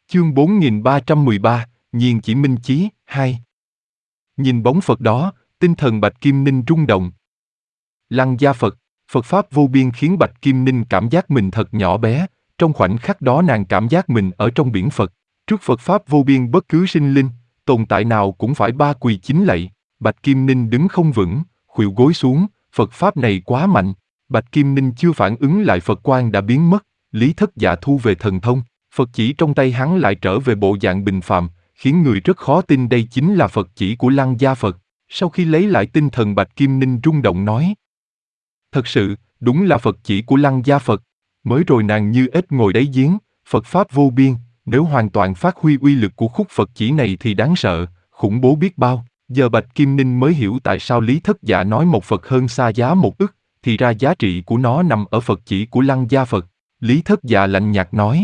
Chương 4313, Nhiên chỉ minh chí, 2. Nhìn bóng Phật đó, tinh thần Bạch Kim Ninh rung động. Lăng Gia Phật, Phật Pháp vô biên khiến Bạch Kim Ninh cảm giác mình thật nhỏ bé, trong khoảnh khắc đó nàng cảm giác mình ở trong biển Phật. Trước Phật Pháp vô biên bất cứ sinh linh, tồn tại nào cũng phải ba quỳ chín lạy. Bạch Kim Ninh đứng không vững, khuỵu gối xuống, Phật Pháp này quá mạnh. Bạch Kim Ninh chưa phản ứng lại Phật quang đã biến mất, Lý Thất Dạ thu về thần thông, Phật chỉ trong tay hắn lại trở về bộ dạng bình phàm, khiến người rất khó tin đây chính là Phật chỉ của Lăng Gia Phật. Sau khi lấy lại tinh thần Bạch Kim Ninh rung động nói: thật sự, đúng là Phật chỉ của Lăng Gia Phật. Mới rồi nàng như ếch ngồi đáy giếng, Phật Pháp vô biên, nếu hoàn toàn phát huy uy lực của khúc Phật chỉ này thì đáng sợ, khủng bố biết bao. Giờ Bạch Kim Ninh mới hiểu tại sao Lý Thất Dạ nói một Phật hơn xa giá một ức, thì ra giá trị của nó nằm ở Phật chỉ của Lăng Gia Phật. Lý Thất Dạ lạnh nhạt nói: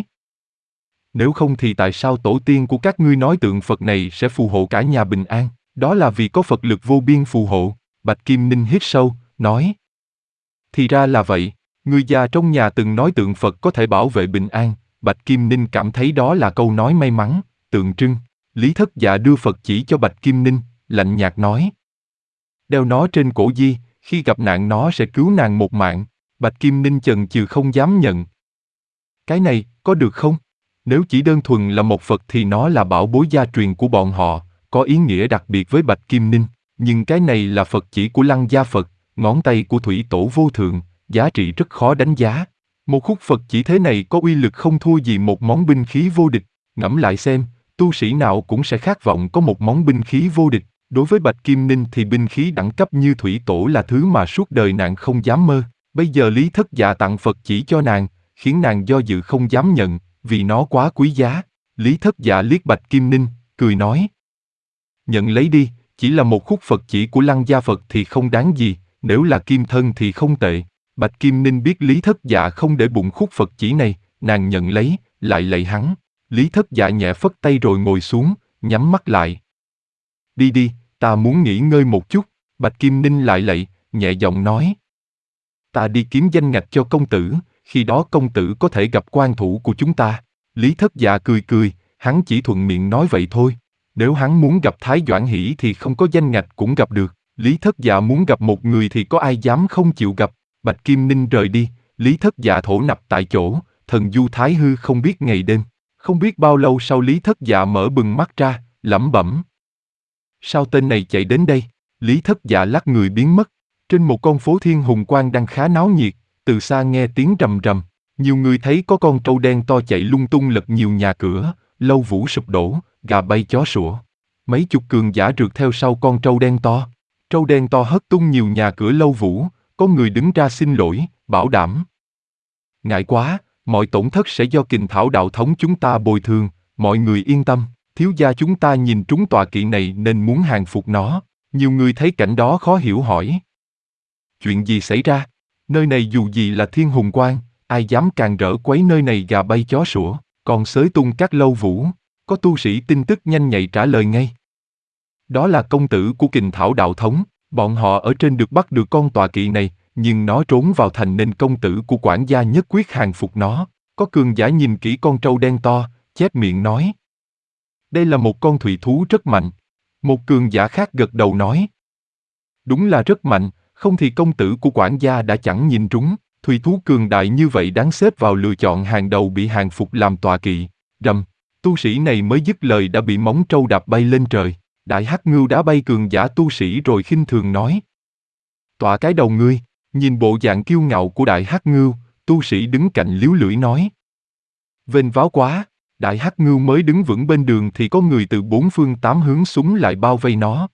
nếu không thì tại sao tổ tiên của các ngươi nói tượng Phật này sẽ phù hộ cả nhà bình an? Đó là vì có Phật lực vô biên phù hộ. Bạch Kim Ninh hít sâu, nói: thì ra là vậy, người già trong nhà từng nói tượng Phật có thể bảo vệ bình an. Bạch Kim Ninh cảm thấy đó là câu nói may mắn, tượng trưng. Lý Thất Dạ đưa Phật chỉ cho Bạch Kim Ninh, lạnh nhạt nói: đeo nó trên cổ di, khi gặp nạn nó sẽ cứu nàng một mạng. Bạch Kim Ninh chần chừ không dám nhận. Cái này, có được không? Nếu chỉ đơn thuần là một Phật thì nó là bảo bối gia truyền của bọn họ, có ý nghĩa đặc biệt với Bạch Kim Ninh. Nhưng cái này là Phật chỉ của Lăng Gia Phật, ngón tay của Thủy Tổ vô thượng, giá trị rất khó đánh giá. Một khúc Phật chỉ thế này có uy lực không thua gì một món binh khí vô địch. Ngẫm lại xem, tu sĩ nào cũng sẽ khát vọng có một món binh khí vô địch. Đối với Bạch Kim Ninh thì binh khí đẳng cấp như Thủy Tổ là thứ mà suốt đời nàng không dám mơ. Bây giờ Lý Thất Dạ tặng Phật chỉ cho nàng, khiến nàng do dự không dám nhận, vì nó quá quý giá. Lý Thất Dạ liếc Bạch Kim Ninh, cười nói: nhận lấy đi, chỉ là một khúc Phật chỉ của Lăng Gia Phật thì không đáng gì, nếu là kim thân thì không tệ. Bạch Kim Ninh biết Lý Thất Dạ không để bụng khúc Phật chỉ này, nàng nhận lấy, lại lạy hắn. Lý Thất Dạ nhẹ phất tay rồi ngồi xuống, nhắm mắt lại. Đi đi, ta muốn nghỉ ngơi một chút. Bạch Kim Ninh lại lạy, nhẹ giọng nói: ta đi kiếm danh ngạch cho công tử, khi đó công tử có thể gặp quan thủ của chúng ta. Lý Thất Dạ cười cười, hắn chỉ thuận miệng nói vậy thôi. Nếu hắn muốn gặp Thái Doãn Hỷ thì không có danh ngạch cũng gặp được. Lý Thất Dạ muốn gặp một người thì có ai dám không chịu gặp. Bạch Kim Ninh rời đi, Lý Thất Dạ thổ nạp tại chỗ, thần du thái hư không biết ngày đêm. Không biết bao lâu sau Lý Thất Dạ mở bừng mắt ra, lẩm bẩm: sao tên này chạy đến đây? Lý Thất Dạ lắc người biến mất. Trên một con phố Thiên Hùng Quang đang khá náo nhiệt, từ xa nghe tiếng rầm rầm. Nhiều người thấy có con trâu đen to chạy lung tung lật nhiều nhà cửa, lâu vũ sụp đổ, gà bay chó sủa. Mấy chục cường giả rượt theo sau con trâu đen to. Trâu đen to hất tung nhiều nhà cửa lâu vũ, có người đứng ra xin lỗi, bảo đảm: ngại quá, mọi tổn thất sẽ do Kình Thảo đạo thống chúng ta bồi thường, mọi người yên tâm, thiếu gia chúng ta nhìn trúng tọa kỵ này nên muốn hàng phục nó. Nhiều người thấy cảnh đó khó hiểu hỏi: chuyện gì xảy ra? Nơi này dù gì là Thiên Hùng Quang, ai dám càn rỡ quấy nơi này gà bay chó sủa, còn xới tung các lâu vũ. Có tu sĩ tin tức nhanh nhạy trả lời ngay: đó là công tử của Kình Thảo đạo thống, bọn họ ở trên được bắt được con tọa kỵ này, nhưng nó trốn vào thành nên công tử của quản gia nhất quyết hàng phục nó. Có cường giả nhìn kỹ con trâu đen to, chép miệng nói: đây là một con thủy thú rất mạnh. Một cường giả khác gật đầu nói: đúng là rất mạnh, không thì công tử của quản gia đã chẳng nhìn trúng. Thủy thú cường đại như vậy đáng xếp vào lựa chọn hàng đầu bị hàng phục làm tọa kỵ. Rầm, tu sĩ này mới dứt lời đã bị móng trâu đạp bay lên trời. Đại Hắc Ngưu đá bay cường giả tu sĩ rồi khinh thường nói: tọa cái đầu ngươi. Nhìn bộ dạng kiêu ngạo của Đại Hắc Ngưu, tu sĩ đứng cạnh líu lưỡi nói: vênh váo quá. Đại Hắc Ngưu mới đứng vững bên đường thì có người từ bốn phương tám hướng súng lại bao vây nó.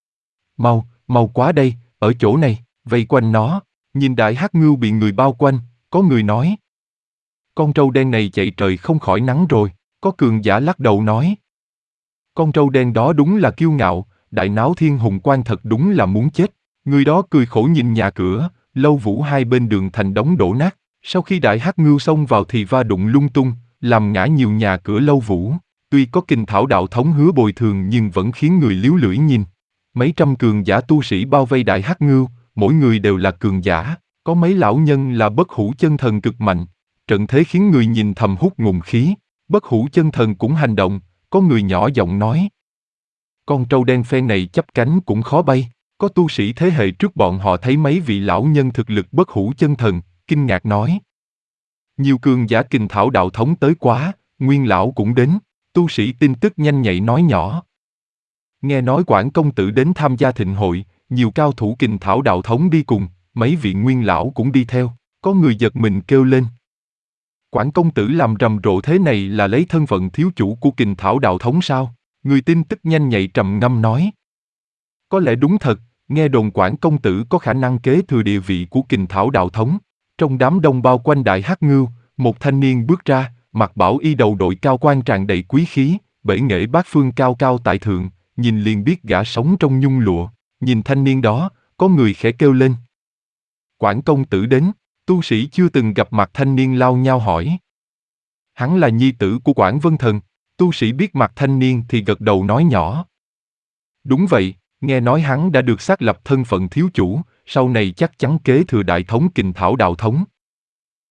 Mau, mau quá đây, ở chỗ này, vây quanh nó. Nhìn Đại Hắc Ngưu bị người bao quanh, có người nói: con trâu đen này chạy trời không khỏi nắng rồi. Có cường giả lắc đầu nói: con trâu đen đó đúng là kiêu ngạo, đại náo Thiên Hùng Quang thật đúng là muốn chết. Người đó cười khổ nhìn nhà cửa, lâu vũ hai bên đường thành đống đổ nát. Sau khi Đại Hắc Ngưu xông vào thì va đụng lung tung, làm ngã nhiều nhà cửa lâu vũ. Tuy có Kình Thảo đạo thống hứa bồi thường nhưng vẫn khiến người líu lưỡi nhìn. Mấy trăm cường giả tu sĩ bao vây Đại Hắc Ngưu, mỗi người đều là cường giả, có mấy lão nhân là bất hủ chân thần cực mạnh. Trận thế khiến người nhìn thầm hút ngụm khí. Bất hủ chân thần cũng hành động, có người nhỏ giọng nói. Con trâu đen phen này chắp cánh cũng khó bay. Có tu sĩ thế hệ trước bọn họ thấy mấy vị lão nhân thực lực bất hủ chân thần, kinh ngạc nói. Nhiều cường giả Kình Thảo đạo thống tới quá, Nguyên lão cũng đến, tu sĩ tin tức nhanh nhạy nói nhỏ. Nghe nói Quản công tử đến tham gia thịnh hội, nhiều cao thủ Kình Thảo đạo thống đi cùng, mấy vị Nguyên lão cũng đi theo, có người giật mình kêu lên. Quản công tử làm rầm rộ thế này là lấy thân phận thiếu chủ của Kình Thảo đạo thống sao? Người tin tức nhanh nhạy trầm ngâm nói. Có lẽ đúng thật, nghe đồn Quản công tử có khả năng kế thừa địa vị của Kình Thảo đạo thống. Trong đám đông bao quanh Đại Hắc Ngưu, một thanh niên bước ra, mặc bảo y đầu đội cao quan tràn đầy quý khí, bể nghệ bát phương cao cao tại thượng, nhìn liền biết gã sống trong nhung lụa. Nhìn thanh niên đó, có người khẽ kêu lên. Quản công tử đến, tu sĩ chưa từng gặp mặt thanh niên lao nhau hỏi. Hắn là nhi tử của Quản Vân Thần, tu sĩ biết mặt thanh niên thì gật đầu nói nhỏ. Đúng vậy, nghe nói hắn đã được xác lập thân phận thiếu chủ, sau này chắc chắn kế thừa đại thống Kình Thảo đạo thống.